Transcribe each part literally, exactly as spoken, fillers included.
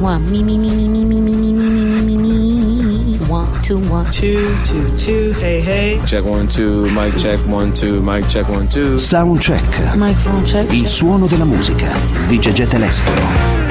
one, me, me, me, me, me, me, me, me, me, me, me, one, two, one, two, two, two, hey, hey. Check one, two, mic check one, two, mic check one, two. Sound check. Microphone check. Il suono della musica di Gegè Telesforo.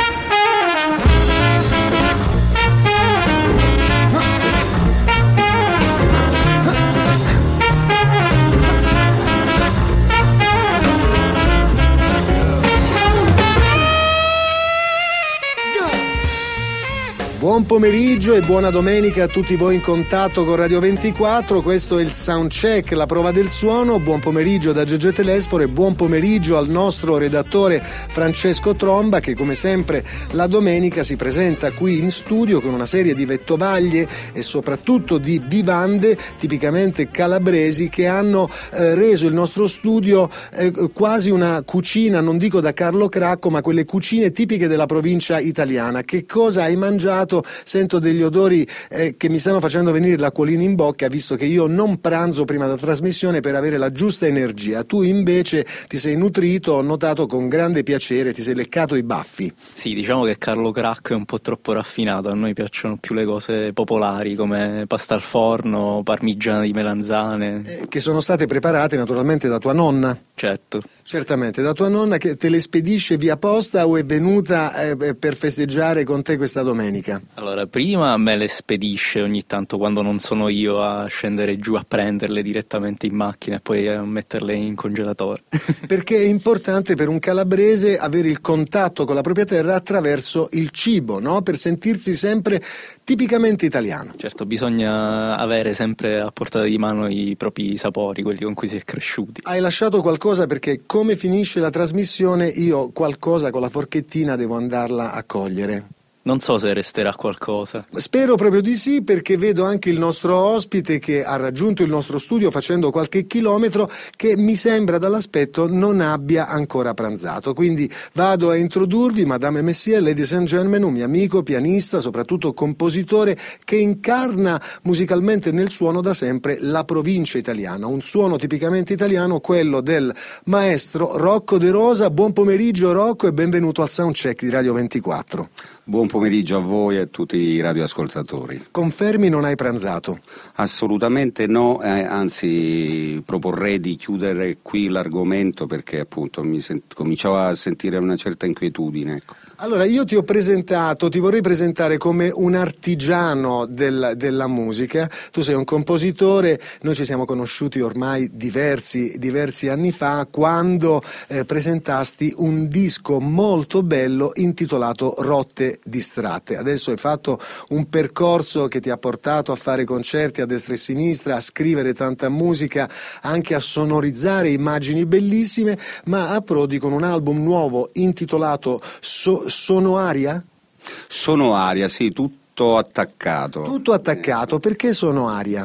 Buon pomeriggio e buona domenica a tutti voi in contatto con Radio ventiquattro, questo è il Soundcheck, la prova del suono. Buon pomeriggio da Gegè Telesforo e buon pomeriggio al nostro redattore Francesco Tromba, che come sempre la domenica si presenta qui in studio con una serie di vettovaglie e soprattutto di vivande tipicamente calabresi che hanno eh, reso il nostro studio eh, quasi una cucina, non dico da Carlo Cracco, ma quelle cucine tipiche della provincia italiana. Che cosa hai mangiato? Sento degli odori eh, che mi stanno facendo venire l'acquolina in bocca, visto che io non pranzo prima della trasmissione per avere la giusta energia. Tu invece ti sei nutrito, ho notato con grande piacere, ti sei leccato i baffi. Sì, diciamo che Carlo Cracco è un po' troppo raffinato, a noi piacciono più le cose popolari come pasta al forno, parmigiana di melanzane. Eh, che sono state preparate naturalmente da tua nonna. Certo. Certamente, da tua nonna, che te le spedisce via posta o è venuta eh, per festeggiare con te questa domenica? Allora, prima me le spedisce ogni tanto quando non sono io a scendere giù a prenderle direttamente in macchina e poi a metterle in congelatore. Perché è importante per un calabrese avere il contatto con la propria terra attraverso il cibo, no? Per sentirsi sempre tipicamente italiano. Certo, bisogna avere sempre a portata di mano i propri sapori, quelli con cui si è cresciuti. Hai lasciato qualcosa, perché come finisce la trasmissione io qualcosa con la forchettina devo andarla a cogliere. Non so se resterà qualcosa. Spero proprio di sì, perché vedo anche il nostro ospite che ha raggiunto il nostro studio facendo qualche chilometro, che mi sembra dall'aspetto non abbia ancora pranzato. Quindi vado a introdurvi, Madame e Messieurs, Ladies and Gentlemen, un mio amico, pianista, soprattutto compositore, che incarna musicalmente nel suono da sempre la provincia italiana. Un suono tipicamente italiano, quello del maestro Rocco De Rosa. Buon pomeriggio Rocco e benvenuto al Soundcheck di Radio ventiquattro. Buon pomeriggio a voi e a tutti i radioascoltatori. Confermi non hai pranzato? Assolutamente no, eh, anzi proporrei di chiudere qui l'argomento perché appunto mi sent- cominciava a sentire una certa inquietudine, ecco. Allora, io ti ho presentato, ti vorrei presentare come un artigiano del, della musica. Tu sei un compositore, noi ci siamo conosciuti ormai diversi, diversi anni fa, quando eh, presentasti un disco molto bello intitolato Rotte distratte. Adesso hai fatto un percorso che ti ha portato a fare concerti a destra e a sinistra, a scrivere tanta musica, anche a sonorizzare immagini bellissime, ma approdi con un album nuovo intitolato So Sono Aria? Sono Aria, sì, tutto attaccato. Tutto attaccato, perché Sono Aria?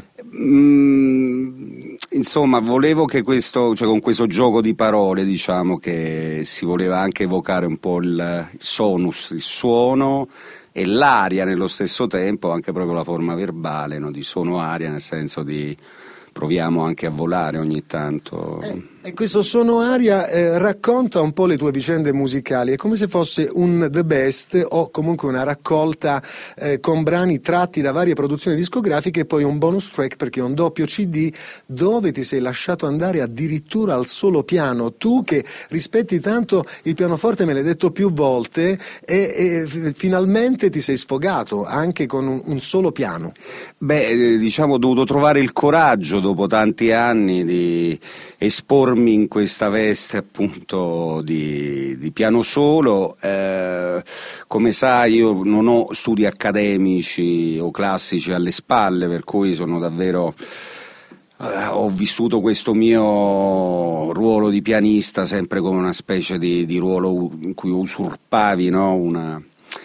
Mm, insomma, volevo che questo, cioè con questo gioco di parole, diciamo che si voleva anche evocare un po' il, il sonus, il suono e l'aria nello stesso tempo, anche proprio la forma verbale, no? Di sono aria, nel senso di proviamo anche a volare ogni tanto. Eh. E questo Sono Aria eh, racconta un po' le tue vicende musicali, è come se fosse un The Best o comunque una raccolta eh, con brani tratti da varie produzioni discografiche e poi un bonus track, perché è un doppio C D dove ti sei lasciato andare addirittura al solo piano. Tu che rispetti tanto il pianoforte, me l'hai detto più volte, e, e f- finalmente ti sei sfogato anche con un, un solo piano. Beh, eh, diciamo ho dovuto trovare il coraggio dopo tanti anni di espormi in questa veste appunto di, di piano solo. Eh, come sai io non ho studi accademici o classici alle spalle, per cui sono davvero eh, ho vissuto questo mio ruolo di pianista sempre come una specie di, di ruolo in cui usurpavi, no? una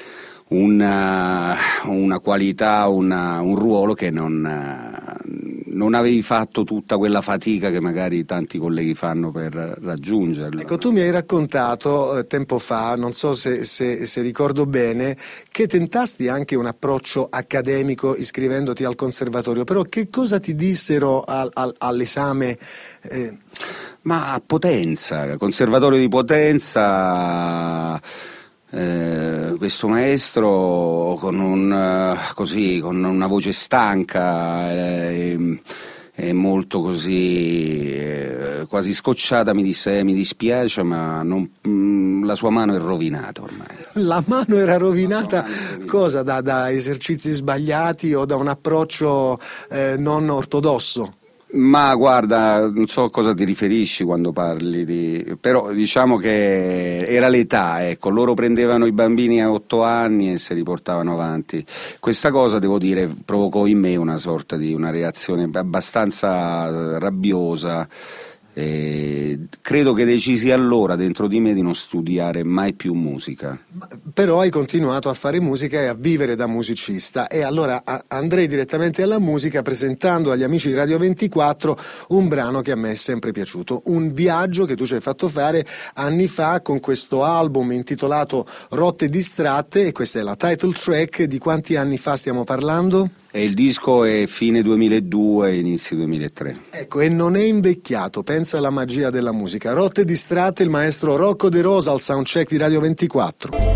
Una, una qualità, una, un ruolo che non, non avevi fatto tutta quella fatica che magari tanti colleghi fanno per raggiungerlo. Ecco, tu mi hai raccontato eh, tempo fa, non so se, se, se ricordo bene, che tentasti anche un approccio accademico iscrivendoti al conservatorio, però che cosa ti dissero al, al, all'esame? Eh... Ma a Potenza, conservatorio di Potenza. Eh, questo maestro con un uh, così con una voce stanca eh, e molto così eh, quasi scocciata mi disse: mi dispiace, ma non, mh, la sua mano è rovinata ormai. La mano era rovinata, mano era rovinata. Cosa? Da, da esercizi sbagliati o da un approccio eh, non ortodosso? Ma guarda, non so a cosa ti riferisci quando parli di... però diciamo che era l'età, ecco, loro prendevano i bambini a otto anni e se li portavano avanti. Questa cosa, devo dire, provocò in me una sorta di una reazione abbastanza rabbiosa. E credo che decisi allora dentro di me di non studiare mai più musica. Però hai continuato a fare musica e a vivere da musicista, e allora a- andrei direttamente alla musica presentando agli amici di Radio ventiquattro un brano che a me è sempre piaciuto, un viaggio che tu ci hai fatto fare anni fa con questo album intitolato Rotte distratte, e questa è la title track. Di quanti anni fa stiamo parlando? E il disco è fine duemiladue, inizio duemilatré. Ecco, e non è invecchiato, pensa alla magia della musica. Rotte distratte, il maestro Rocco De Rosa al soundcheck di Radio ventiquattro.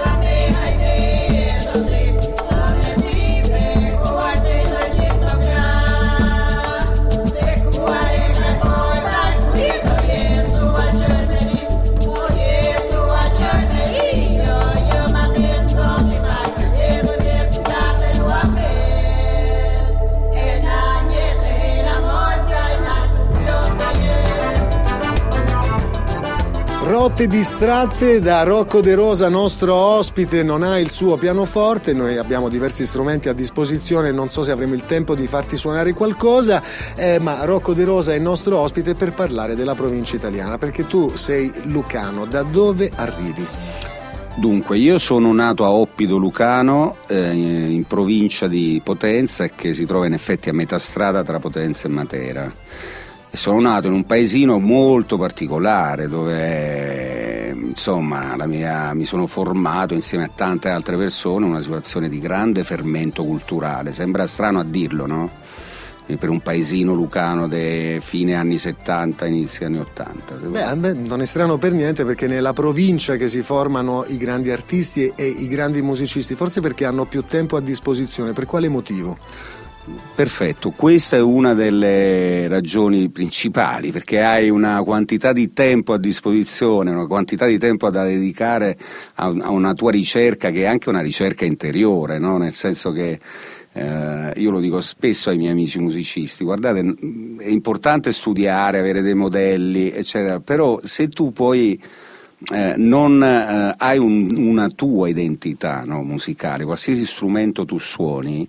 Rotte distratte da Rocco De Rosa, nostro ospite. Non ha il suo pianoforte, noi abbiamo diversi strumenti a disposizione, non so se avremo il tempo di farti suonare qualcosa, eh, ma Rocco De Rosa è il nostro ospite per parlare della provincia italiana, perché tu sei lucano. Da dove arrivi? Dunque, io sono nato a Oppido Lucano, eh, in provincia di Potenza, che si trova in effetti a metà strada tra Potenza e Matera. Sono nato in un paesino molto particolare dove insomma la mia, mi sono formato insieme a tante altre persone in una situazione di grande fermento culturale. Sembra strano a dirlo, no? Per un paesino lucano de fine anni settanta, inizio anni ottanta. Beh, a me non è strano per niente, perché nella provincia che si formano i grandi artisti e i grandi musicisti, forse perché hanno più tempo a disposizione. Per quale motivo? Perfetto, questa è una delle ragioni principali, perché hai una quantità di tempo a disposizione, una quantità di tempo da dedicare a, a una tua ricerca che è anche una ricerca interiore, no? Nel senso che eh, io lo dico spesso ai miei amici musicisti: guardate, è importante studiare, avere dei modelli, eccetera, però se tu poi eh, non eh, hai un, una tua identità, no, musicale, qualsiasi strumento tu suoni,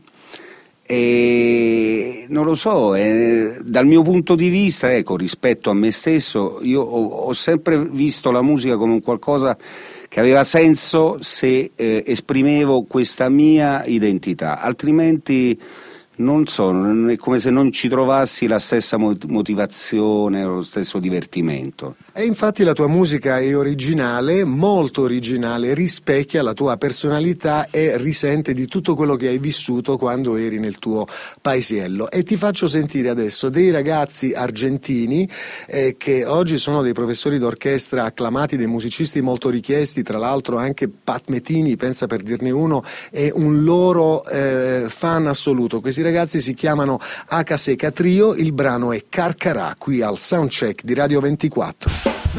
e non lo so, eh, dal mio punto di vista, ecco, rispetto a me stesso, io ho, ho sempre visto la musica come un qualcosa che aveva senso se eh, esprimevo questa mia identità, altrimenti non so, è come se non ci trovassi la stessa motivazione o lo stesso divertimento. E infatti la tua musica è originale, molto originale, rispecchia la tua personalità e risente di tutto quello che hai vissuto quando eri nel tuo paesiello. E ti faccio sentire adesso dei ragazzi argentini eh, che oggi sono dei professori d'orchestra acclamati, dei musicisti molto richiesti, tra l'altro anche Pat Metini, pensa, per dirne uno, è un loro eh, fan assoluto. Questi ragazzi si chiamano H Seca Trio, il brano è Carcarà, qui al soundcheck di Radio ventiquattro.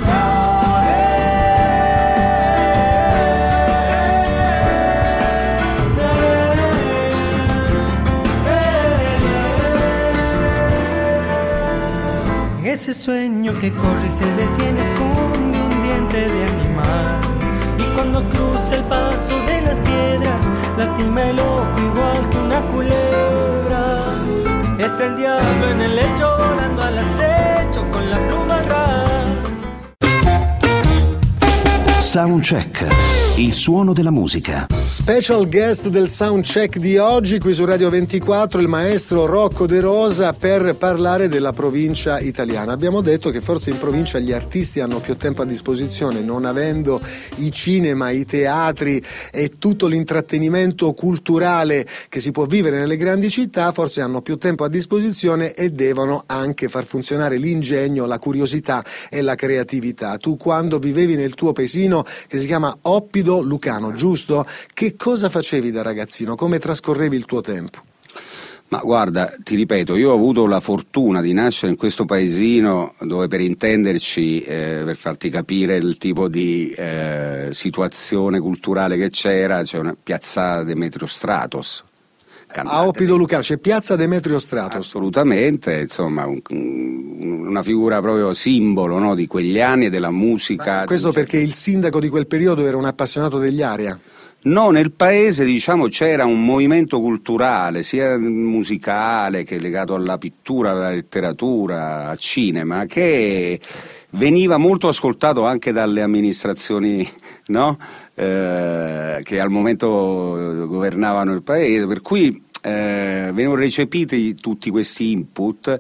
Ese sueño que corre y se detiene, esconde un diente de animal, y cuando cruza el paso de las piedras lastima el ojo igual que una culebra. Es el diablo en el lecho volando al acecho con la pluma al ras. Soundcheck, il suono della musica. Special guest del soundcheck di oggi qui su Radio ventiquattro, il maestro Rocco De Rosa, per parlare della provincia italiana. Abbiamo detto che forse in provincia gli artisti hanno più tempo a disposizione, non avendo i cinema, i teatri e tutto l'intrattenimento culturale che si può vivere nelle grandi città, forse hanno più tempo a disposizione e devono anche far funzionare l'ingegno, la curiosità e la creatività. Tu, quando vivevi nel tuo paesino che si chiama Oppido Aupido Lucano, giusto? Che cosa facevi da ragazzino? Come trascorrevi il tuo tempo? Ma guarda, ti ripeto, io ho avuto la fortuna di nascere in questo paesino dove, per intenderci, eh, per farti capire il tipo di eh, situazione culturale che c'era, c'è una piazza Demetrio Stratos. A Aupido Lucano c'è piazza Demetrio Stratos. Assolutamente, insomma, un, una figura proprio simbolo, no, di quegli anni e della musica. Ma questo perché il sindaco di quel periodo era un appassionato degli Aria? No, nel paese, diciamo, c'era un movimento culturale, sia musicale che legato alla pittura, alla letteratura, al cinema, che veniva molto ascoltato anche dalle amministrazioni, no? eh, che al momento governavano il paese, per cui eh, venivano recepiti tutti questi input.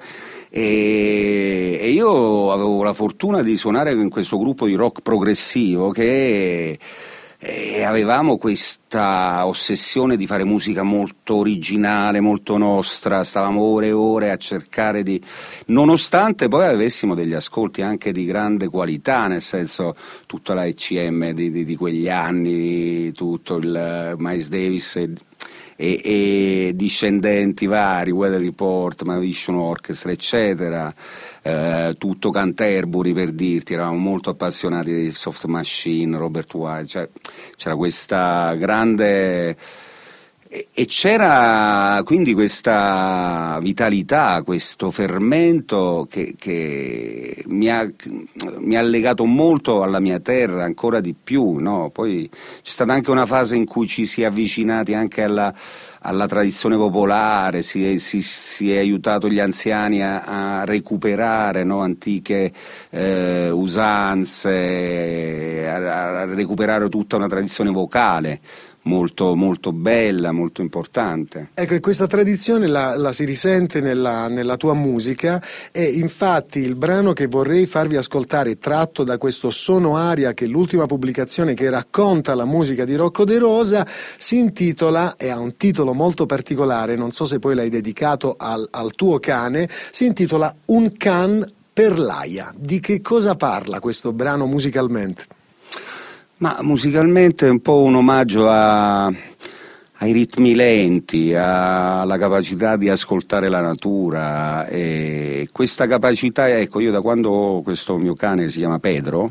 E, e io avevo la fortuna di suonare in questo gruppo di rock progressivo che... E avevamo questa ossessione di fare musica molto originale, molto nostra, stavamo ore e ore a cercare di, nonostante poi avessimo degli ascolti anche di grande qualità, nel senso tutta la E C M di, di, di quegli anni, tutto il Miles Davis e, e, e discendenti vari, Weather Report, Mahavishnu Orchestra, eccetera. Eh, tutto Canterbury, per dirti, eravamo molto appassionati di Soft Machine, Robert White, cioè, c'era questa grande e, e c'era quindi questa vitalità, questo fermento che, che mi, ha, mi ha legato molto alla mia terra, ancora di più, no? Poi c'è stata anche una fase in cui ci si è avvicinati anche alla alla tradizione popolare, si è, si, si è aiutato gli anziani a, a recuperare, no, antiche eh, usanze, a, a recuperare tutta una tradizione vocale molto, molto bella, molto importante. Ecco, e questa tradizione la, la si risente nella, nella tua musica, e infatti il brano che vorrei farvi ascoltare, tratto da questo Sono Aria, che è l'ultima pubblicazione che racconta la musica di Rocco De Rosa, si intitola, e ha un titolo molto particolare, non so se poi l'hai dedicato al, al tuo cane, si intitola Un can per l'aia. Di che cosa parla questo brano musicalmente? Ma musicalmente è un po' un omaggio a, ai ritmi lenti, a, alla capacità di ascoltare la natura, e questa capacità, ecco, io da quando ho questo mio cane, si chiama Pedro,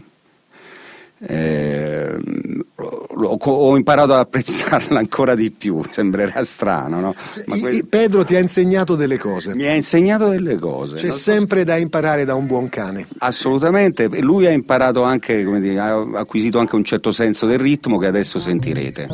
eh, ho, ho imparato ad apprezzarla ancora di più. Sembrerà strano, no? Ma que- Pedro ti ha insegnato delle cose. Mi ha insegnato delle cose. C'è sempre so... da imparare da un buon cane. Assolutamente. Lui ha imparato anche, come dire, ha acquisito anche un certo senso del ritmo che adesso sentirete.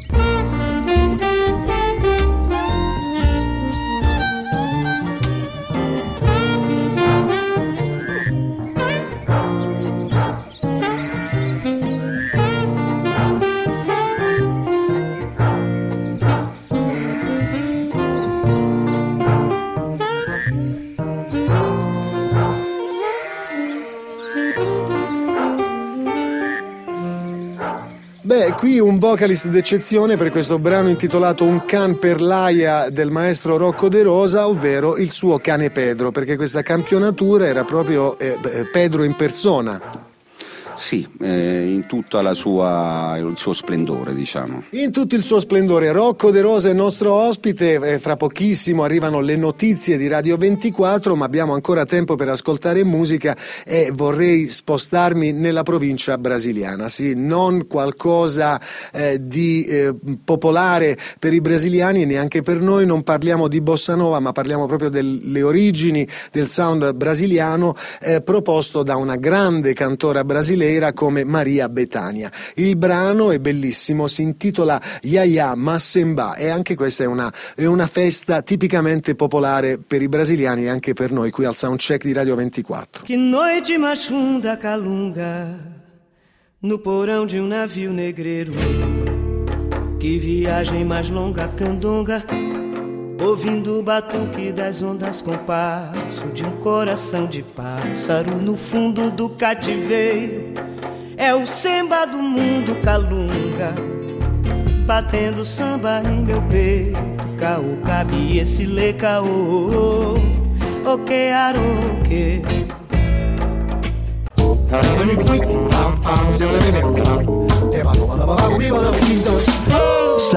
Beh, qui un vocalist d'eccezione per questo brano intitolato Un can per l'aia del maestro Rocco De Rosa, ovvero il suo cane Pedro, perché questa campionatura era proprio eh, Pedro in persona. Sì, eh, in tutta la sua, il suo splendore, diciamo. In tutto il suo splendore. Rocco De Rosa è il nostro ospite, eh, fra pochissimo arrivano le notizie di Radio ventiquattro, ma abbiamo ancora tempo per ascoltare musica e vorrei spostarmi nella provincia brasiliana, sì, non qualcosa eh, di eh, popolare per i brasiliani e neanche per noi, non parliamo di bossa nova, ma parliamo proprio delle origini del sound brasiliano eh, proposto da una grande cantora brasiliana come Maria Bethânia. Il brano è bellissimo, si intitola Yaya Massemba e anche questa è una, è una festa tipicamente popolare per i brasiliani e anche per noi qui al Soundcheck di Radio ventiquattro. Que noite mais funda calunga no porão de um navio negreiro, que viagem mais longa candonga, ouvindo o batuque das ondas com passo de um coração de pássaro no fundo do cativeiro. É o samba do mundo calunga, batendo samba em meu peito. Caô, cabe esse lê, caô, o que aro, que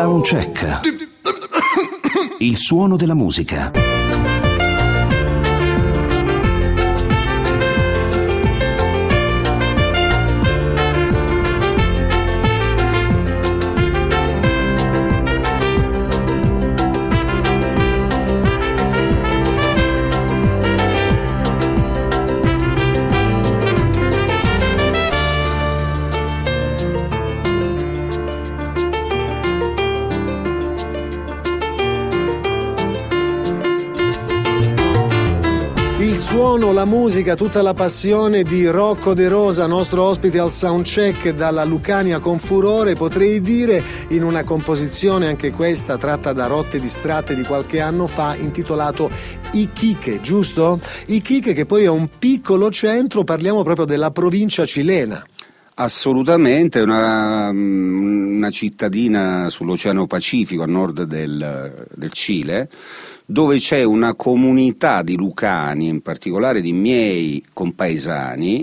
Soundcheck. Il suono della musica. Suono, la musica, tutta la passione di Rocco De Rosa, nostro ospite al Soundcheck dalla Lucania con furore, potrei dire, in una composizione anche questa tratta da Rotte distratte di qualche anno fa, intitolato Iquique, giusto? Iquique, che poi è un piccolo centro, parliamo proprio della provincia cilena. Assolutamente, una, una cittadina sull'Oceano Pacifico a nord del, del Cile, dove c'è una comunità di lucani, in particolare di miei compaesani,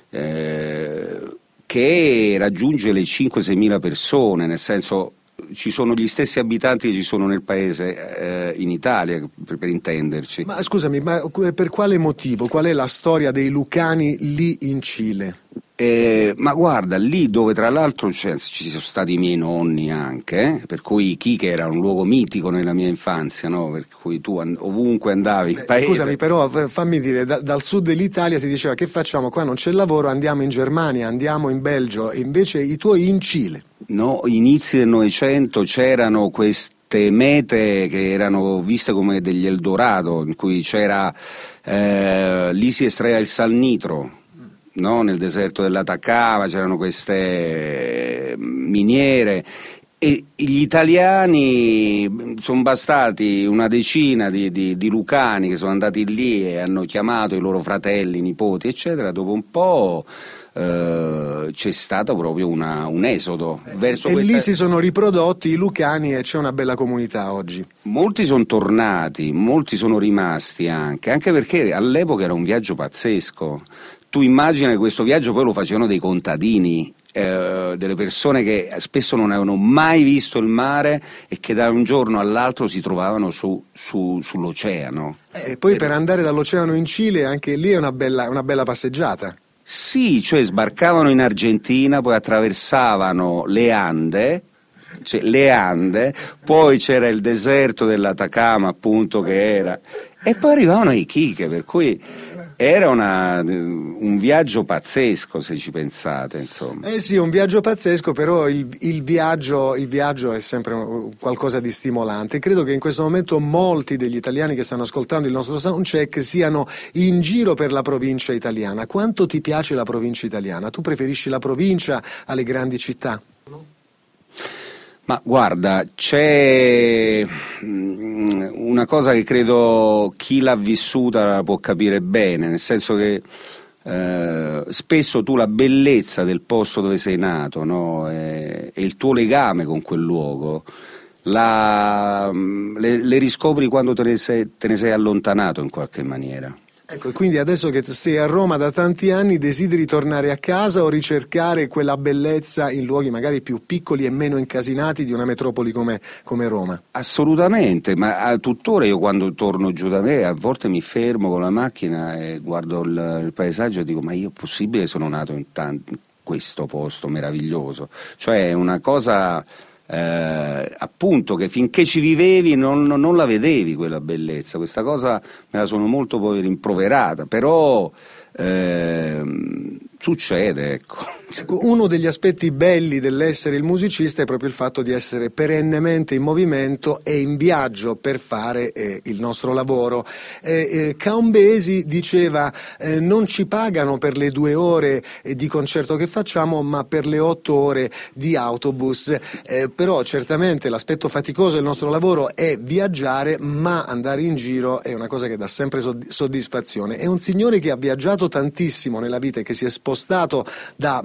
eh, che raggiunge le cinque-seimila persone, nel senso ci sono gli stessi abitanti che ci sono nel paese, eh, in Italia, per, per intenderci. Ma scusami, ma per quale motivo? Qual è la storia dei lucani lì in Cile? Eh, ma guarda, lì dove tra l'altro cioè, ci sono stati i miei nonni anche, eh, per cui Iquique era un luogo mitico nella mia infanzia, no? Per cui tu and- ovunque andavi in paese... Scusami, però fammi dire, da- dal sud dell'Italia si diceva che facciamo qua, non c'è lavoro, andiamo in Germania, andiamo in Belgio, e invece i tuoi in Cile. No, inizi del Novecento c'erano queste mete che erano viste come degli Eldorado, in cui c'era, eh, lì si estraeva il salnitro. No, nel deserto dell'Atacama c'erano queste miniere e gli italiani sono bastati una decina di, di, di lucani che sono andati lì e hanno chiamato i loro fratelli, nipoti eccetera. Dopo un po' eh, c'è stato proprio una, un esodo verso e questa... lì si sono riprodotti i lucani e c'è una bella comunità oggi. Molti sono tornati, molti sono rimasti anche, anche perché all'epoca era un viaggio pazzesco. Tu immagina che questo viaggio poi lo facevano dei contadini, eh, delle persone che spesso non avevano mai visto il mare e che da un giorno all'altro si trovavano su, su, sull'oceano. E poi per andare dall'oceano in Cile anche lì è una bella, una bella passeggiata. Sì, cioè sbarcavano in Argentina, poi attraversavano le Ande, cioè le Ande, poi c'era il deserto dell'Atacama appunto che era, e poi arrivavano a Iquique, per cui... Era una, un viaggio pazzesco, se ci pensate, insomma. Eh sì, un viaggio pazzesco, però il, il, viaggio, il viaggio è sempre qualcosa di stimolante. Credo che in questo momento molti degli italiani che stanno ascoltando il nostro Soundcheck siano in giro per la provincia italiana. Quanto ti piace la provincia italiana? Tu preferisci la provincia alle grandi città? Ma guarda, c'è una cosa che credo chi l'ha vissuta può capire bene, nel senso che eh, spesso tu la bellezza del posto dove sei nato, no? e, e il tuo legame con quel luogo la, le, le riscopri quando te ne, sei, te ne sei allontanato in qualche maniera. Ecco, quindi adesso che sei a Roma da tanti anni, desideri tornare a casa o ricercare quella bellezza in luoghi magari più piccoli e meno incasinati di una metropoli come, come Roma? Assolutamente, ma a tuttora io quando torno giù da me a volte mi fermo con la macchina e guardo il, il paesaggio e dico ma io è possibile sono nato in, tan- in questo posto meraviglioso? Cioè è una cosa... Eh, appunto che finché ci vivevi non, non la vedevi quella bellezza, questa cosa me la sono molto poi rimproverata, però eh, succede, ecco. Uno degli aspetti belli dell'essere il musicista è proprio il fatto di essere perennemente in movimento e in viaggio per fare eh, il nostro lavoro. Eh, eh, Caumbesi diceva eh, non ci pagano per le due ore eh, di concerto che facciamo ma per le otto ore di autobus, eh, però certamente l'aspetto faticoso del nostro lavoro è viaggiare, ma andare in giro è una cosa che dà sempre soddisfazione. È un signore che ha viaggiato tantissimo nella vita e che si è spostato da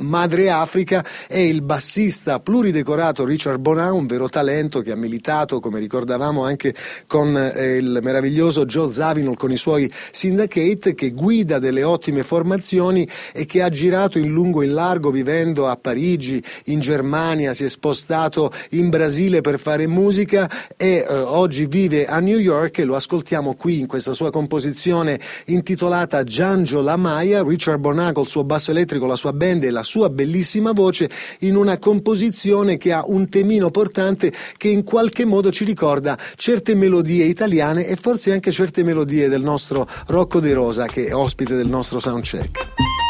madre Africa, è il bassista pluridecorato Richard Bonin, un vero talento che ha militato, come ricordavamo, anche con eh, il meraviglioso Joe Zawinul con i suoi Syndicate, che guida delle ottime formazioni e che ha girato in lungo e in largo, vivendo a Parigi, in Germania, si è spostato in Brasile per fare musica e eh, oggi vive a New York, e lo ascoltiamo qui in questa sua composizione intitolata Giangio la Maya. Richard Bonin col suo basso elettrico, la sua band e la sua bellissima voce, in una composizione che ha un temino portante che in qualche modo ci ricorda certe melodie italiane e forse anche certe melodie del nostro Rocco De Rosa, che è ospite del nostro soundcheck.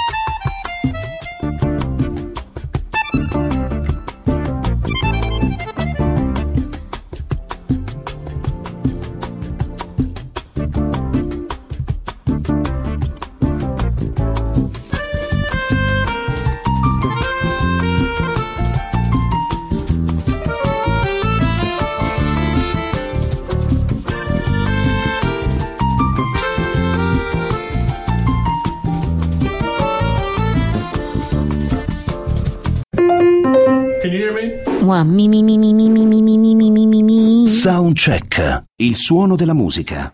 One, mi mi mi mi mi mi mi mi mi mi mi mi. Soundcheck, il suono della musica.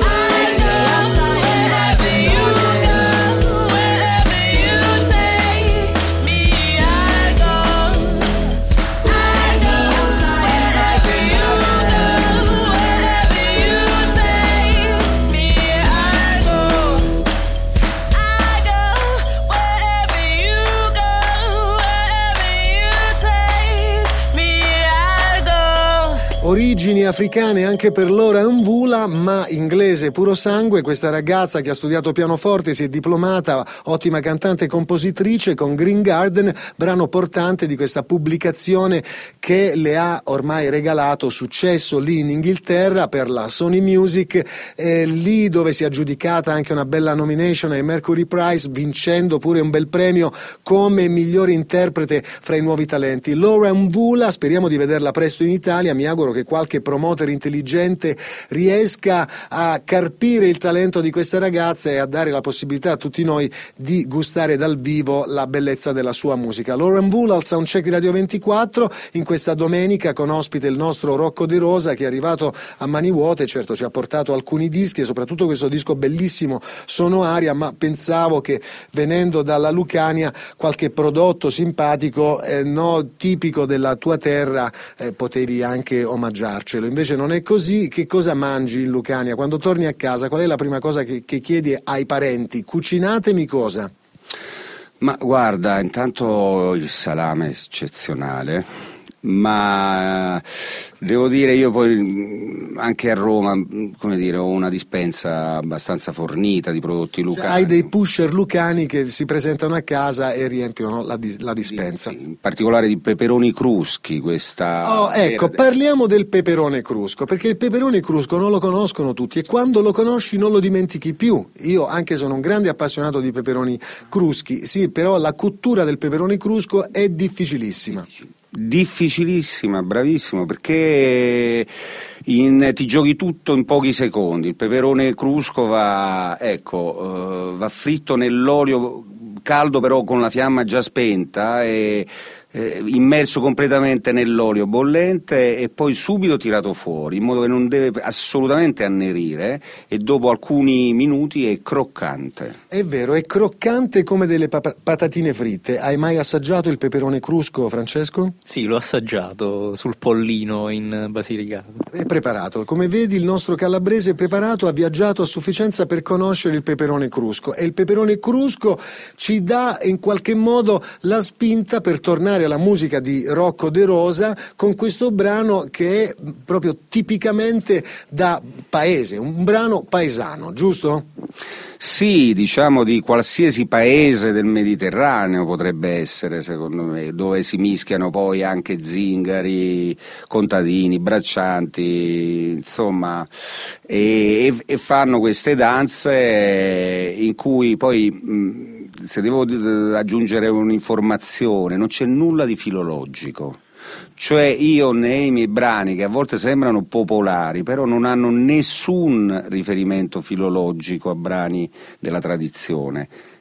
Origini africane anche per Laura Mvula, ma inglese puro sangue. Questa ragazza che ha studiato pianoforte, si è diplomata, ottima cantante e compositrice, con Green Garden, brano portante di questa pubblicazione che le ha ormai regalato successo lì in Inghilterra per la Sony Music, eh, lì dove si è aggiudicata anche una bella nomination ai Mercury Prize, vincendo pure un bel premio come migliore interprete fra i nuovi talenti. Laura Mvula, speriamo di vederla presto in Italia, mi auguro che qualche promoter intelligente riesca a carpire il talento di questa ragazza e a dare la possibilità a tutti noi di gustare dal vivo la bellezza della sua musica. Laura Mvula al soundcheck di Radio ventiquattro in questa domenica, con ospite il nostro Rocco De Rosa, che è arrivato a mani vuote. Certo, ci ha portato alcuni dischi e soprattutto questo disco bellissimo Sono Aria, ma pensavo che venendo dalla Lucania qualche prodotto simpatico, eh, no, tipico della tua terra, eh, potevi anche omaggiarcelo. Invece non è così. Che cosa mangi in Lucania? Quando torni a casa, qual è la prima cosa che, che chiedi ai parenti? Cucinatemi cosa? Ma guarda, intanto il salame eccezionale, ma devo dire, io poi anche a Roma, come dire, ho una dispensa abbastanza fornita di prodotti lucani. Cioè, hai dei pusher lucani che si presentano a casa e riempiono la, dis- la dispensa. Sì, in particolare di peperoni cruschi, questa... Oh, ecco, verde. Parliamo del peperone crusco, perché il peperone crusco non lo conoscono tutti e quando lo conosci non lo dimentichi più. Io anche sono un grande appassionato di peperoni cruschi, sì, però la cottura del peperone crusco è difficilissima. Difficilissima, bravissimo, perché in, ti giochi tutto in pochi secondi. Il peperone crusco va, ecco, uh, va fritto nell'olio caldo, però con la fiamma già spenta, e eh, immerso completamente nell'olio bollente e poi subito tirato fuori, in modo che non deve assolutamente annerire, e dopo alcuni minuti è croccante. È vero, è croccante come delle pa- patatine fritte. Hai mai assaggiato il peperone crusco, Francesco? Sì, l'ho assaggiato sul Pollino in Basilicata. È preparato. Come vedi, il nostro calabrese è preparato, ha viaggiato a sufficienza per conoscere il peperone crusco, e il peperone crusco ci dà in qualche modo la spinta per tornare alla musica di Rocco De Rosa con questo brano che è proprio tipicamente da paese, un brano paesano, giusto? Sì, diciamo di qualsiasi paese del Mediterraneo potrebbe essere, secondo me, dove si mischiano poi anche zingari, contadini, braccianti, insomma, e, e fanno queste danze in cui poi, mh, se devo aggiungere un'informazione, non c'è nulla di filologico. Cioè io nei miei brani, che a volte sembrano popolari, però non hanno nessun riferimento filologico a brani della tradizione,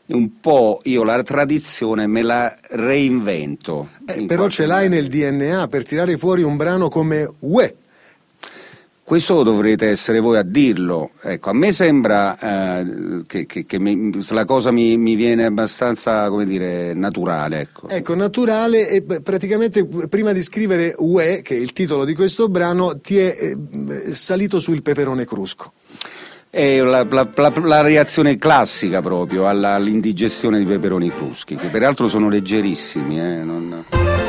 un po' io la tradizione me la reinvento. Eh, però ce l'hai nel D N A per tirare fuori un brano come Uè. Questo dovrete essere voi a dirlo. Ecco, a me sembra eh, che, che, che mi, la cosa mi, mi viene abbastanza, come dire, naturale. Ecco, ecco naturale, e praticamente prima di scrivere Uè, che è il titolo di questo brano, ti è eh, salito sul peperone crusco. È la, la, la, la reazione classica proprio alla, all'indigestione di peperoni cruschi, che peraltro sono leggerissimi. Eh, non...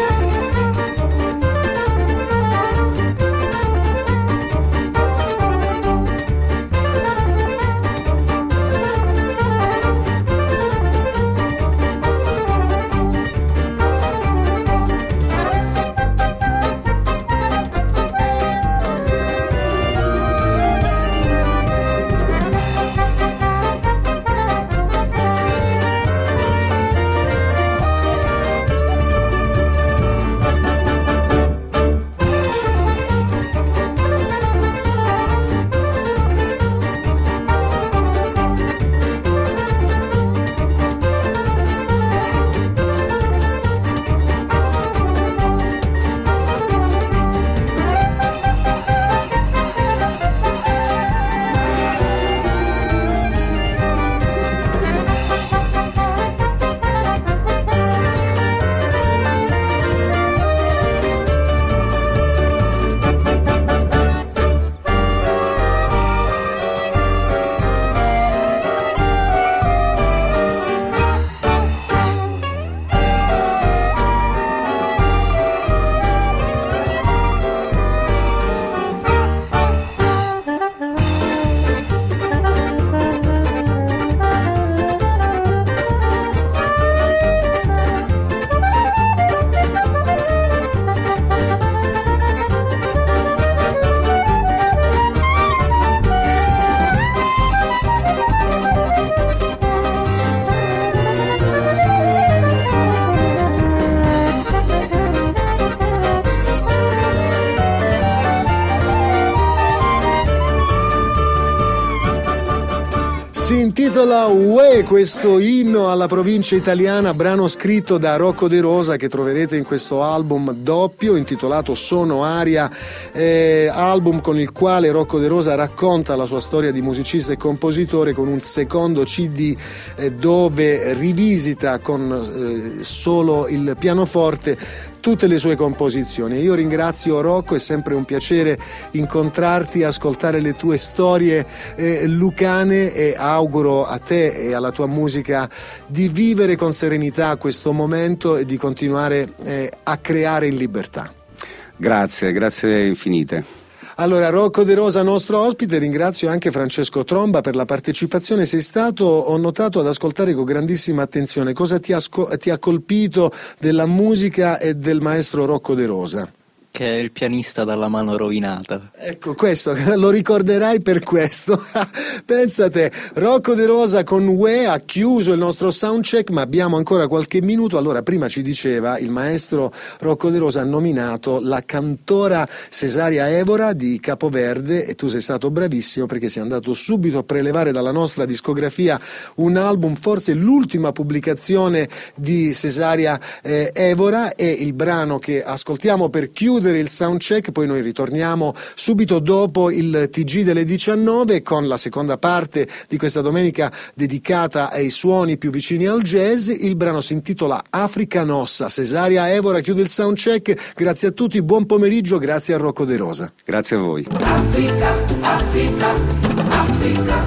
Si intitola Uè, questo inno alla provincia italiana, brano scritto da Rocco De Rosa che troverete in questo album doppio intitolato Sono Aria, eh, album con il quale Rocco De Rosa racconta la sua storia di musicista e compositore, con un secondo C D eh, dove rivisita con eh, solo il pianoforte tutte le sue composizioni. Io ringrazio Rocco, è sempre un piacere incontrarti, ascoltare le tue storie eh, lucane, e auguro a te e alla tua musica di vivere con serenità questo momento e di continuare eh, a creare in libertà. Grazie, grazie infinite. Allora, Rocco De Rosa, nostro ospite, ringrazio anche Francesco Tromba per la partecipazione. Sei stato, ho notato, ad ascoltare con grandissima attenzione. Cosa ti ha, ti ha colpito della musica e del maestro Rocco De Rosa? Che è il pianista dalla mano rovinata. Ecco, questo lo ricorderai per questo. Pensate, Rocco De Rosa con Uè ha chiuso il nostro soundcheck, ma abbiamo ancora qualche minuto. Allora, prima ci diceva il maestro Rocco De Rosa ha nominato la cantora Cesaria Evora di Capoverde, e tu sei stato bravissimo perché sei andato subito a prelevare dalla nostra discografia un album, forse l'ultima pubblicazione di Cesaria eh, Evora, e il brano che ascoltiamo per chiudere il soundcheck. Poi noi ritorniamo subito dopo il T G delle diciannove con la seconda parte di questa domenica dedicata ai suoni più vicini al jazz. Il brano si intitola Africa Nossa. Cesaria Evora chiude il soundcheck. Grazie a tutti, buon pomeriggio, grazie a Rocco De Rosa. Grazie a voi. Africa, Africa, Africa,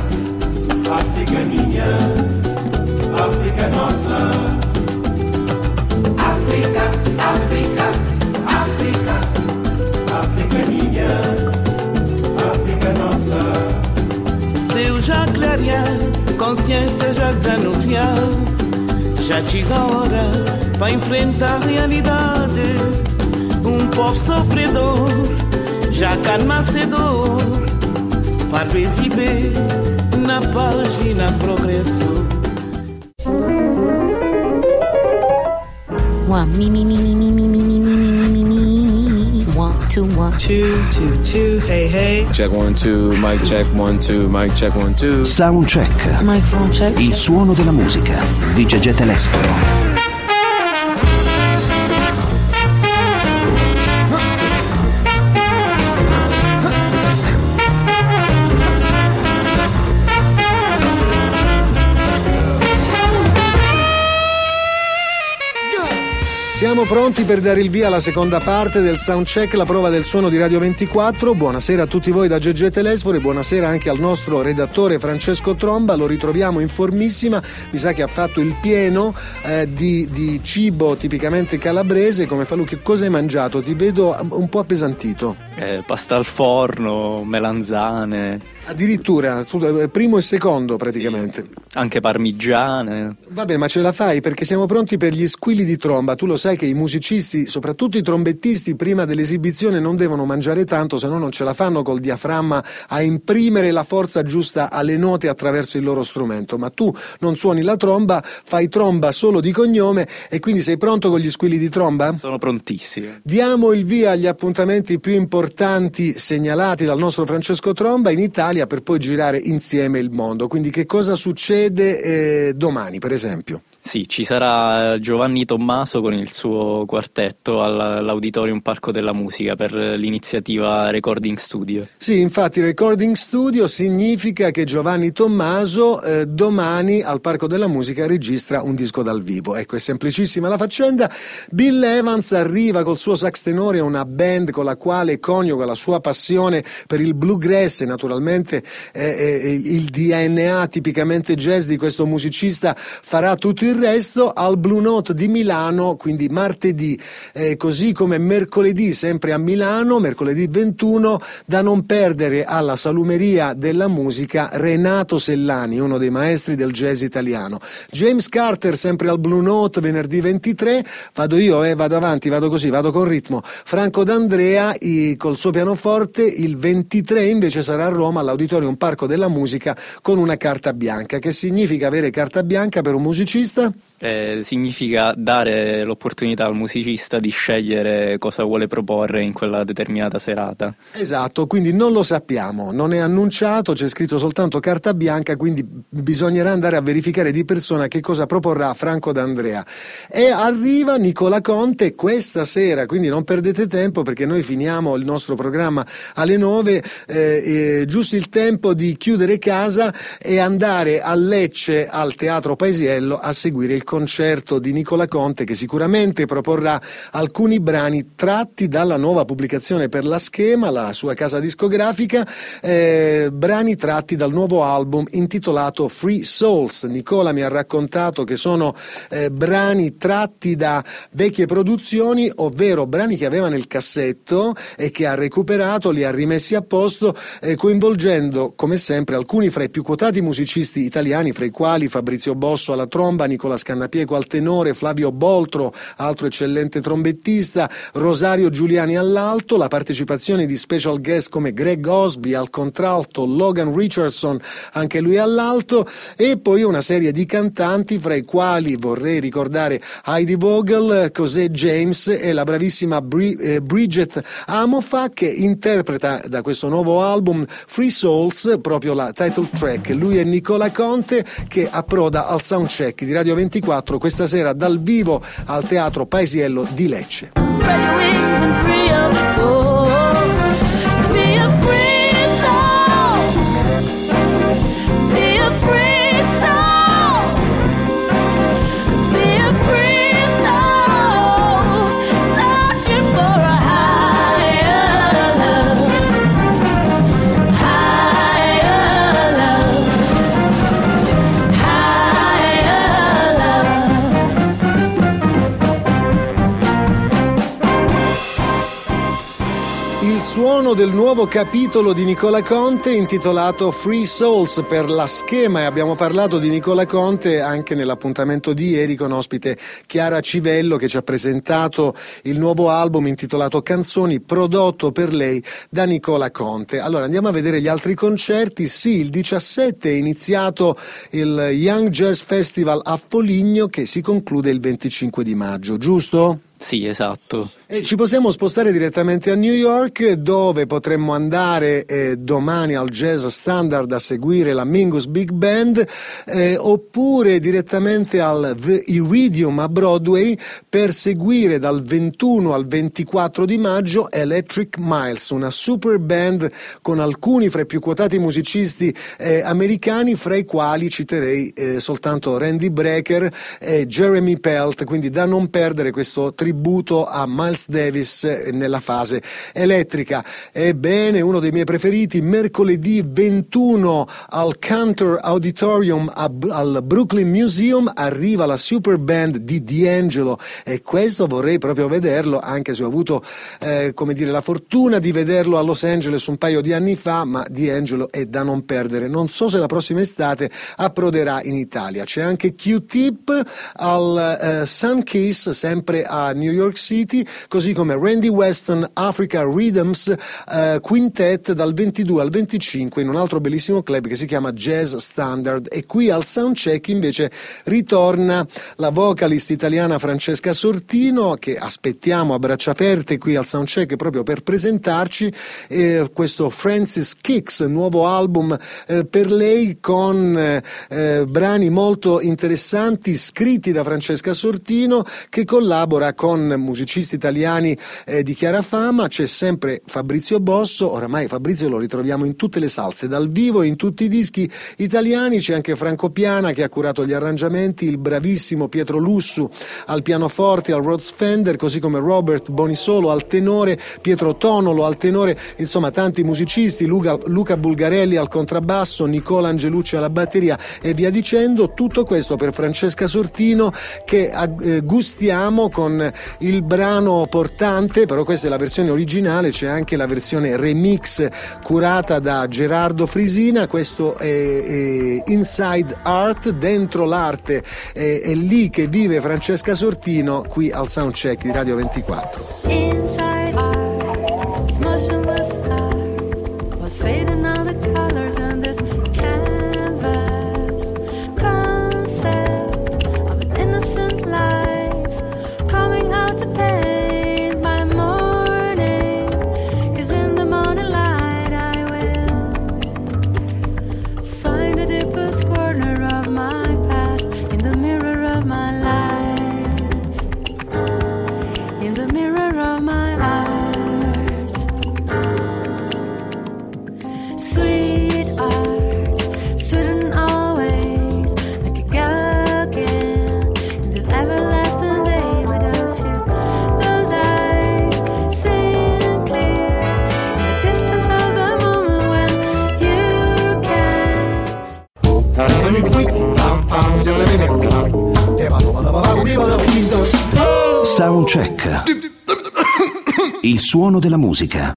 Africa minha, Africa nossa, Africa, Africa, Africa, Africa minha, Africa nossa. Seu já clarear, consciência já desanuviar, já chega a hora para enfrentar a realidade. Um povo sofredor já calma a dor, para viver na página progresso. One, me, me, me, me, me, me, me, me, me, me, me, me. One, two. two, one, Two, two, two, hey, hey. Check one, two, mic check one, two, mic check one, two. Soundcheck. microphone check. Il suono della musica di Gegè Telesforo. Siamo pronti per dare il via alla seconda parte del Soundcheck, la prova del suono di Radio ventiquattro. Buonasera a tutti voi da Gegè Telesforo e buonasera anche al nostro redattore Francesco Tromba. Lo ritroviamo in formissima, mi sa che ha fatto il pieno eh, di, di cibo tipicamente calabrese. Come fa lui? Che cosa hai mangiato? Ti vedo un po' appesantito. Eh, pasta al forno, melanzane. Addirittura, primo e secondo praticamente. Sì, anche parmigiane. Vabbè, ma ce la fai perché siamo pronti per gli squilli di tromba. Tu lo sai che i musicisti, soprattutto i trombettisti, prima dell'esibizione non devono mangiare tanto, se no non ce la fanno col diaframma a imprimere la forza giusta alle note attraverso il loro strumento. Ma tu non suoni la tromba, fai tromba solo di cognome e quindi sei pronto con gli squilli di tromba? Sono prontissimo. Diamo il via agli appuntamenti più importanti segnalati dal nostro Francesco Tromba in Italia per poi girare insieme il mondo. Quindi che cosa succede eh, domani, per esempio? Sì, ci sarà Giovanni Tommaso con il suo quartetto all'Auditorium Parco della Musica per l'iniziativa Recording Studio. Sì, infatti Recording Studio significa che Giovanni Tommaso eh, domani al Parco della Musica registra un disco dal vivo. Ecco, è semplicissima la faccenda. Bill Evans arriva col suo sax tenore, una band con la quale coniuga la sua passione per il bluegrass e naturalmente eh, eh, il D N A tipicamente jazz di questo musicista farà tutto il resto al Blue Note di Milano, quindi martedì, eh, così come mercoledì sempre a Milano, mercoledì ventuno, da non perdere alla Salumeria della Musica Renato Sellani, uno dei maestri del jazz italiano. James Carter sempre al Blue Note venerdì ventitré, vado io, eh, vado avanti, vado così, vado con ritmo. Franco D'Andrea i, col suo pianoforte, il ventitré invece sarà a Roma all'Auditorium Parco della Musica con una carta bianca. Che significa avere carta bianca per un musicista? Eh, significa dare l'opportunità al musicista di scegliere cosa vuole proporre in quella determinata serata. Esatto, quindi non lo sappiamo, non è annunciato, c'è scritto soltanto carta bianca, quindi bisognerà andare a verificare di persona che cosa proporrà Franco D'Andrea. E arriva Nicola Conte questa sera, quindi non perdete tempo perché noi finiamo il nostro programma alle nove, eh, eh, giusto il tempo di chiudere casa e andare a Lecce al Teatro Paesiello a seguire il concerto di Nicola Conte, che sicuramente proporrà alcuni brani tratti dalla nuova pubblicazione per La Schema, la sua casa discografica, eh, brani tratti dal nuovo album intitolato Free Souls. Nicola mi ha raccontato che sono eh, brani tratti da vecchie produzioni, ovvero brani che aveva nel cassetto e che ha recuperato, li ha rimessi a posto, eh, coinvolgendo come sempre alcuni fra i più quotati musicisti italiani, fra i quali Fabrizio Bosso alla tromba, Nicola Scannapieco al tenore, Flavio Boltro, altro eccellente trombettista, Rosario Giuliani all'alto, la partecipazione di special guest come Greg Osby al contralto, Logan Richardson anche lui all'alto, e poi una serie di cantanti fra i quali vorrei ricordare Heidi Vogel, Cosé James e la bravissima Bri- eh, Bridget Amofa, che interpreta da questo nuovo album Free Souls proprio la title track. Lui è Nicola Conte che approda al Soundcheck di Radio ventiquattro questa sera dal vivo al Teatro Paesiello di Lecce. Suono del nuovo capitolo di Nicola Conte intitolato Free Souls per La Schema, e abbiamo parlato di Nicola Conte anche nell'appuntamento di ieri con ospite Chiara Civello, che ci ha presentato il nuovo album intitolato Canzoni, prodotto per lei da Nicola Conte. Allora andiamo a vedere gli altri concerti. Sì, il diciassette è iniziato il Young Jazz Festival a Foligno, che si conclude il venticinque di maggio, giusto? Sì, esatto. E ci possiamo spostare direttamente a New York, dove potremmo andare eh, domani al Jazz Standard a seguire la Mingus Big Band, eh, oppure direttamente al The Iridium a Broadway per seguire dal ventuno al ventiquattro di maggio Electric Miles, una super band con alcuni fra i più quotati musicisti eh, americani, fra i quali citerei eh, soltanto Randy Brecker e Jeremy Pelt, quindi da non perdere questo tributo a Miles Davis nella fase elettrica. Ebbene, uno dei miei preferiti, mercoledì ventuno al Cantor Auditorium a, al Brooklyn Museum arriva la super band di D'Angelo, e questo vorrei proprio vederlo, anche se ho avuto eh, come dire la fortuna di vederlo a Los Angeles un paio di anni fa, ma D'Angelo è da non perdere. Non so se la prossima estate approderà in Italia. C'è anche Q-Tip al eh, Sun Kiss, sempre a New York City, così come Randy Weston Africa Rhythms eh, Quintet dal ventidue al venticinque in un altro bellissimo club che si chiama Jazz Standard. E qui al Soundcheck invece ritorna la vocalist italiana Francesca Sortino, che aspettiamo a braccia aperte qui al Soundcheck proprio per presentarci eh, questo Francis Kicks, nuovo album eh, per lei, con eh, brani molto interessanti scritti da Francesca Sortino, che collabora con musicisti italiani eh, di chiara fama. C'è sempre Fabrizio Bosso, oramai Fabrizio lo ritroviamo in tutte le salse dal vivo, in tutti i dischi italiani. C'è anche Franco Piana che ha curato gli arrangiamenti, il bravissimo Pietro Lussu al pianoforte, al Rhodes Fender, così come Robert Bonisolo al tenore, Pietro Tonolo al tenore, insomma tanti musicisti, Luca, Luca Bulgarelli al contrabbasso, Nicola Angelucci alla batteria e via dicendo. Tutto questo per Francesca Sortino, che eh, gustiamo con il brano portante, però questa è la versione originale, c'è anche la versione remix curata da Gerardo Frisina. Questo è, è Inside Art, dentro l'arte, è, è lì che vive Francesca Sortino qui al Soundcheck di Radio ventiquattro. Inside art, smushing the star, was fading all the colors on this canvas, concept of an innocent life, coming out to paint by morning, 'cause in the morning light I will find the deepest corner of my past in the mirror of my life, in the mirror of my art. Sweet art, sweet and always, like a Gauguin in this everlasting day without you. Those eyes seem clear in the distance of the moment when you can. Soundcheck. Il suono della musica.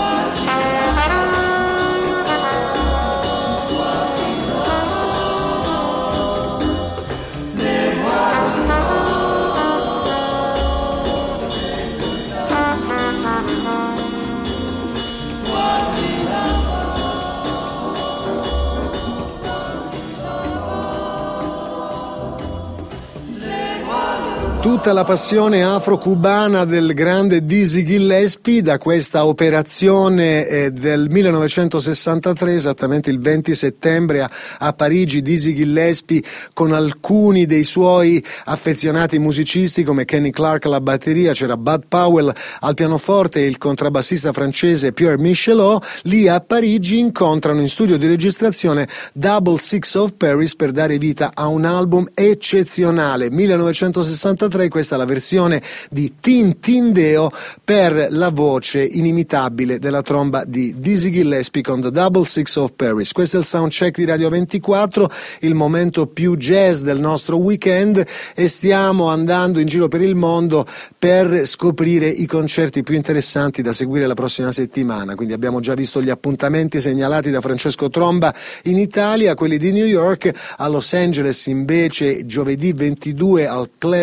Tutta la passione afro-cubana del grande Dizzy Gillespie da questa operazione eh, del millenovecentosessantatré, esattamente il venti settembre a, a Parigi. Dizzy Gillespie con alcuni dei suoi affezionati musicisti come Kenny Clarke alla batteria, c'era Bud Powell al pianoforte e il contrabbassista francese Pierre Michelot. Lì a Parigi incontrano in studio di registrazione Double Six of Paris per dare vita a un album eccezionale. millenovecentosessantatré, questa è la versione di Tin Tin Deo per la voce inimitabile della tromba di Dizzy Gillespie con The Double Six of Paris. Questo è il Soundcheck di Radio ventiquattro, il momento più jazz del nostro weekend, e stiamo andando in giro per il mondo per scoprire i concerti più interessanti da seguire la prossima settimana. Quindi abbiamo già visto gli appuntamenti segnalati da Francesco Tromba in Italia, quelli di New York. A Los Angeles invece giovedì ventidue al Club Nokia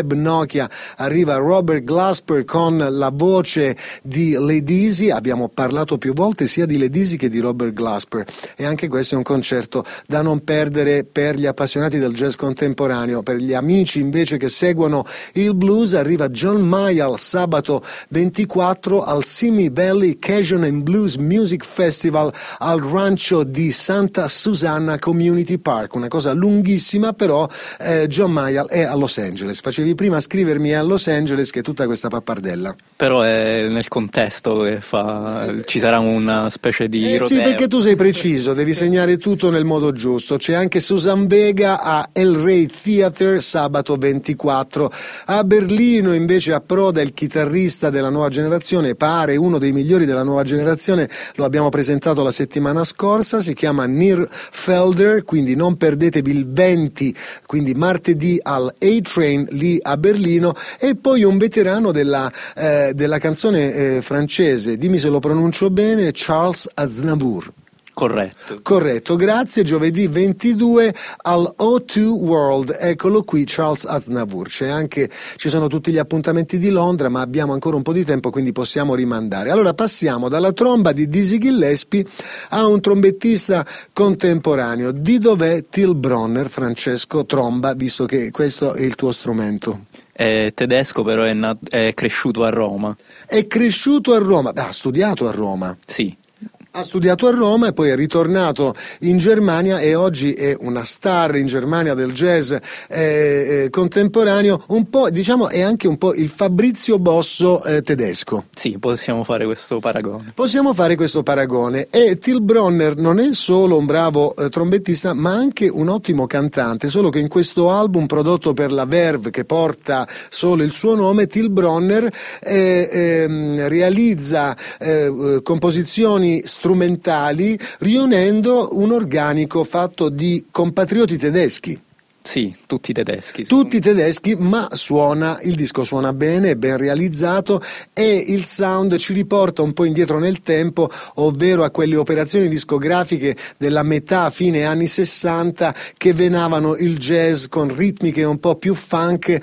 Nokia arriva Robert Glasper con la voce di Ledisi. Abbiamo parlato più volte sia di Ledisi che di Robert Glasper, e anche questo è un concerto da non perdere per gli appassionati del jazz contemporaneo. Per gli amici invece che seguono il blues arriva John Mayall sabato ventiquattro al Simi Valley Cajun and Blues Music Festival al rancio di Santa Susanna Community Park. Una cosa lunghissima, però eh, John Mayall è a Los Angeles. Facevi prima a scrivermi a Los Angeles che tutta questa pappardella. Però è nel contesto che fa, ci sarà una specie di eh rodeo. Sì, perché tu sei preciso, devi segnare tutto nel modo giusto. C'è anche Susan Vega a El Rey Theater sabato ventiquattro. A Berlino invece approda il chitarrista della nuova generazione, pare uno dei migliori della nuova generazione, lo abbiamo presentato la settimana scorsa, si chiama Nir Felder, quindi non perdetevi il venti, quindi martedì al A-Train lì a Berlino. E poi un veterano della, eh, della canzone eh, francese, dimmi se lo pronuncio bene, Charles Aznavour. Corretto. Corretto, grazie. Giovedì ventidue al O due World, eccolo qui Charles Aznavour. C'è anche, ci sono tutti gli appuntamenti di Londra, ma abbiamo ancora un po' di tempo, quindi possiamo rimandare. Allora passiamo dalla tromba di Dizzy Gillespie a un trombettista contemporaneo. Di dov'è Till Bronner, Francesco, tromba, visto che questo è il tuo strumento? È tedesco, però è, nat- è cresciuto a Roma. È cresciuto a Roma, ha studiato a Roma. Sì. Ha studiato a Roma e poi è ritornato in Germania e oggi è una star in Germania del jazz eh, eh, contemporaneo, un po', diciamo, è anche un po' il Fabrizio Bosso eh, tedesco. Sì, possiamo fare questo paragone. Possiamo fare questo paragone. E Till Bronner non è solo un bravo eh, trombettista, ma anche un ottimo cantante, solo che in questo album prodotto per la Verve, che porta solo il suo nome, Till Bronner eh, eh, realizza eh, composizioni strumentali riunendo un organico fatto di compatrioti tedeschi. Sì, tutti tedeschi. Tutti tedeschi, ma suona, il disco suona bene, è ben realizzato e il sound ci riporta un po' indietro nel tempo, ovvero a quelle operazioni discografiche della metà fine anni sessanta che venavano il jazz con ritmiche un po' più funk, e,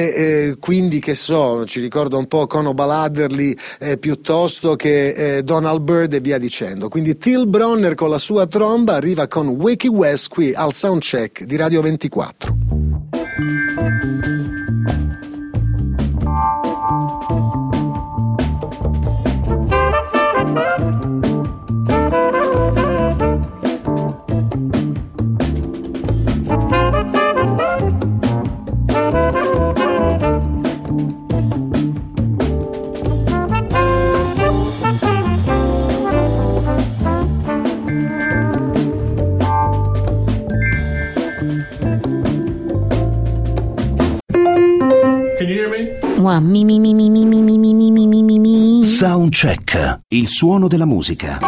e quindi che so, ci ricorda un po' Conobal Adderley eh, piuttosto che eh, Donald Byrd e via dicendo. Quindi Till Bronner con la sua tromba arriva con Wakey West qui al Soundcheck di Radio ventiquattro. Mi mi mi mi mi mi mi mi mi mi mi mi. Soundcheck, il suono della musica.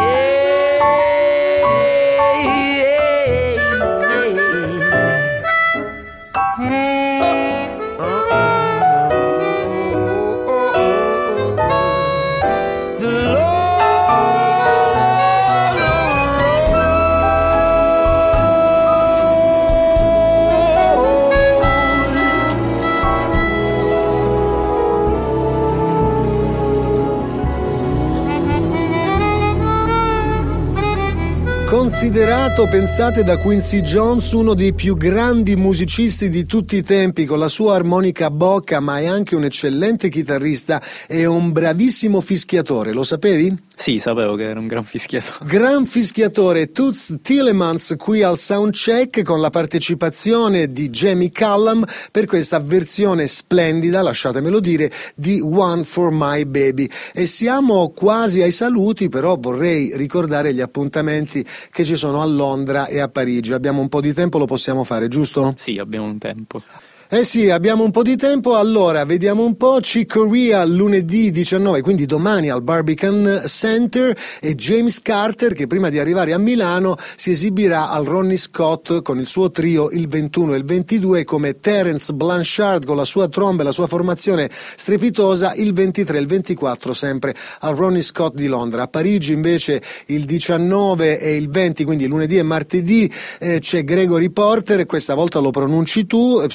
Considerato, pensate, da Quincy Jones uno dei più grandi musicisti di tutti i tempi, con la sua armonica a bocca, ma è anche un eccellente chitarrista e un bravissimo fischiatore, lo sapevi? Sì, sapevo che era un gran fischiatore. Gran fischiatore, Toots Thielemans qui al Soundcheck con la partecipazione di Jamie Cullum per questa versione splendida, lasciatemelo dire, di One for My Baby. E siamo quasi ai saluti, però vorrei ricordare gli appuntamenti che ci sono a Londra e a Parigi. Abbiamo un po' di tempo, lo possiamo fare, giusto? Sì, abbiamo un tempo. Eh sì, abbiamo un po' di tempo, allora vediamo un po'. Chick Corea lunedì diciannove, quindi domani al Barbican Center, e James Carter che prima di arrivare a Milano si esibirà al Ronnie Scott con il suo trio il ventuno e il ventidue, come Terence Blanchard con la sua tromba e la sua formazione strepitosa il ventitré e il ventiquattro sempre al Ronnie Scott di Londra. A Parigi invece il diciannove e il venti, quindi lunedì e martedì, eh, c'è Gregory Porter, questa volta lo pronunci tu, sono due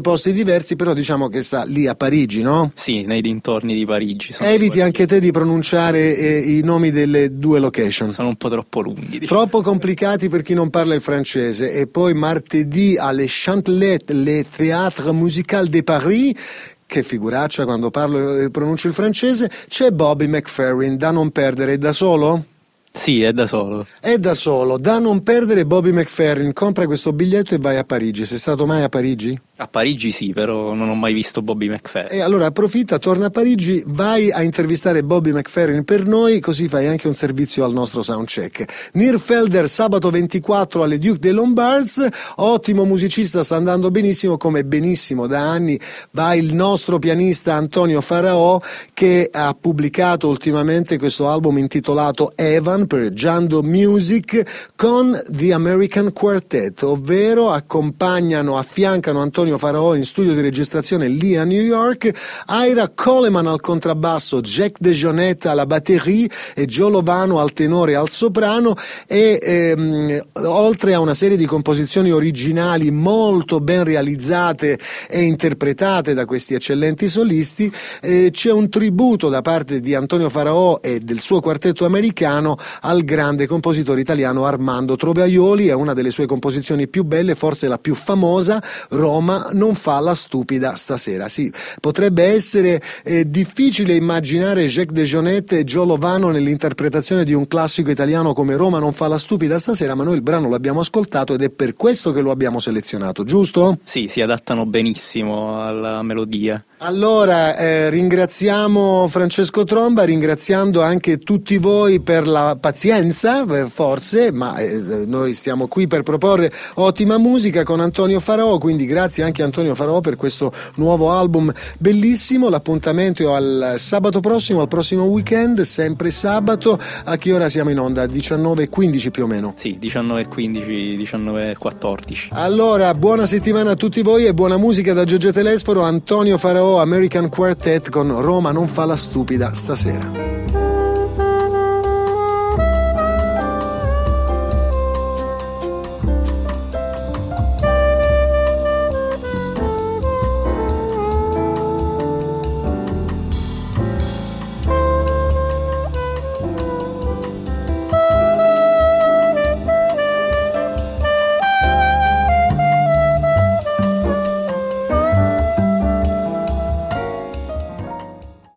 posti diversi, però diciamo che sta lì a Parigi, no? Sì, nei dintorni di Parigi. Eviti anche te di pronunciare eh, i nomi delle due location. Sono un po' troppo lunghi, diciamo. Troppo complicati per chi non parla il francese. E poi martedì alle Chantelet, le Théâtre Musical de Paris, che figuraccia quando parlo e pronuncio il francese, c'è Bobby McFerrin, da non perdere. Da solo? Sì, è da solo. È da solo, da non perdere Bobby McFerrin. Compra questo biglietto e vai a Parigi. Sei stato mai a Parigi? A Parigi sì, però non ho mai visto Bobby McFerrin. E allora approfitta, torna a Parigi, vai a intervistare Bobby McFerrin per noi, così fai anche un servizio al nostro soundcheck. Nir Felder sabato ventiquattro alle Duke des Lombards, ottimo musicista, sta andando benissimo, come benissimo da anni va il nostro pianista Antonio Faraò, che ha pubblicato ultimamente questo album intitolato Evan per Jando Music con The American Quartet, ovvero accompagnano, affiancano Antonio Faraò in studio di registrazione lì a New York, Ira Coleman al contrabbasso, Jack DeJohnette alla batterie e Joe Lovano al tenore e al soprano, e ehm, oltre a una serie di composizioni originali molto ben realizzate e interpretate da questi eccellenti solisti, eh, c'è un tributo da parte di Antonio Faraò e del suo quartetto americano al grande compositore italiano Armando Trovaioli. È una delle sue composizioni più belle, forse la più famosa, Roma non fa la stupida stasera. Sì, potrebbe essere eh, difficile immaginare Jack DeJohnette e Joe Lovano nell'interpretazione di un classico italiano come Roma non fa la stupida stasera, ma noi il brano l'abbiamo ascoltato ed è per questo che lo abbiamo selezionato, giusto? Sì, si adattano benissimo alla melodia. Allora eh, ringraziamo Francesco Tromba, ringraziando anche tutti voi per la pazienza, eh, forse, ma eh, noi stiamo qui per proporre ottima musica con Antonio Faraò, quindi grazie anche a Antonio Faraò per questo nuovo album bellissimo. L'appuntamento è al sabato prossimo, al prossimo weekend, sempre sabato. A che ora siamo in onda? diciannove e quindici più o meno? Sì, diciannove e quindici, diciannove e quattordici. Allora, buona settimana a tutti voi e buona musica da Gege Telesforo, Antonio Faraò, American Quartet con Roma non fa la stupida stasera.